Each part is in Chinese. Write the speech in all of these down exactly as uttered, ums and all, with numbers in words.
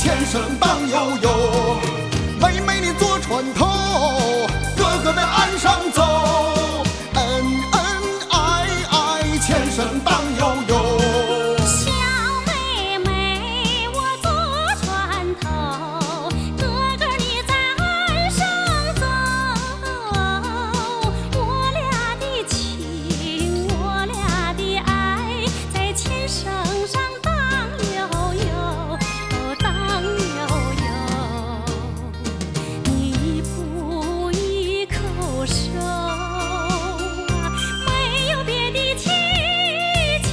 前生荡悠悠。妹妹你坐船头，哥哥在岸上走，恩恩爱爱，前生荡悠悠。 小妹妹我坐船头，哥哥你在岸上走，我俩的情，我俩的爱，在前生上荡悠悠，荡悠悠。你一步一口手啊，没有别的祈求，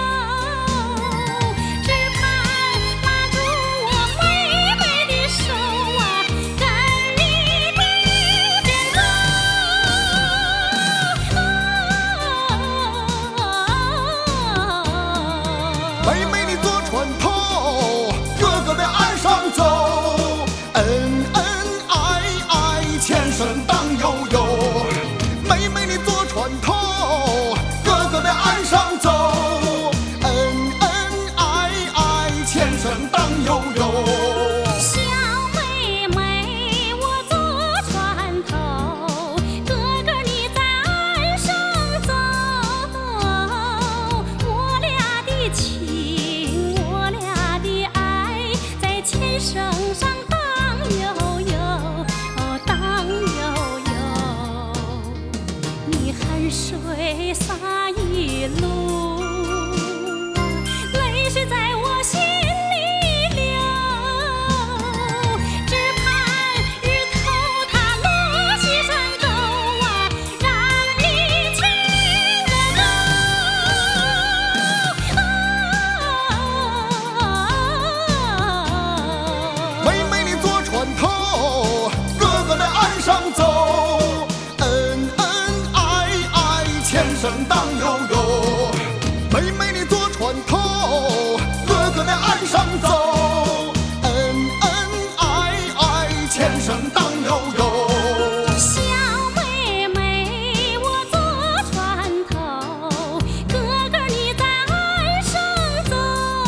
只盼拉住我妹妹的手啊，跟你并肩走。 妹妹你坐船头，哥哥在岸上走，恩恩爱爱，前生荡悠悠。妹妹你坐船头，哥哥在岸上走，恩恩爱爱，前生荡悠悠。 小妹妹我坐船头，哥哥你在岸上走，我俩的情，我俩的爱，在前生上荡悠悠，荡悠悠。你汗水洒一路，泪水在我心里流，只盼日头它落西山沟啊，让你牵着走。 妹妹你坐船头，哥哥在岸上走，恩恩爱爱，前生荡悠悠。妹妹你坐船头，哥哥在岸上走，恩恩爱爱，前生荡悠悠。 小妹妹我坐船头，哥哥你在岸上走，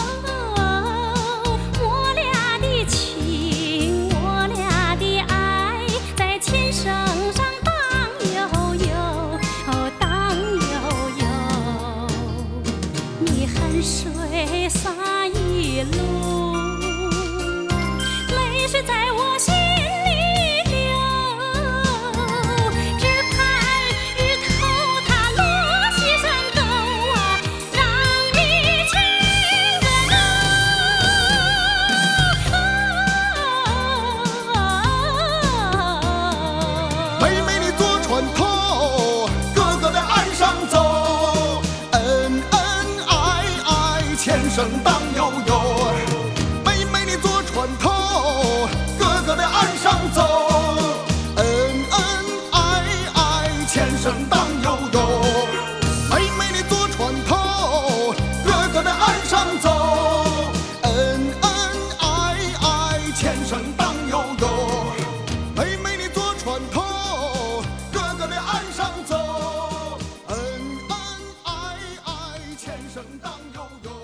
我俩的情，我俩的爱，在前生上荡悠悠，荡悠悠。你汗水洒一路，泪水在我心里流，只盼日头它落西山沟啊，让你牵着走。 妹妹你坐船头，哥哥在岸上走，恩恩爱爱，前生荡悠悠。妹妹你坐船头，哥哥在岸上走，恩恩爱爱，前生荡悠悠。妹妹你坐船头，哥哥在岸上走，恩恩爱爱，前生荡悠悠。妹妹你坐船头，哥哥在岸上走，恩恩爱爱，前生荡悠悠。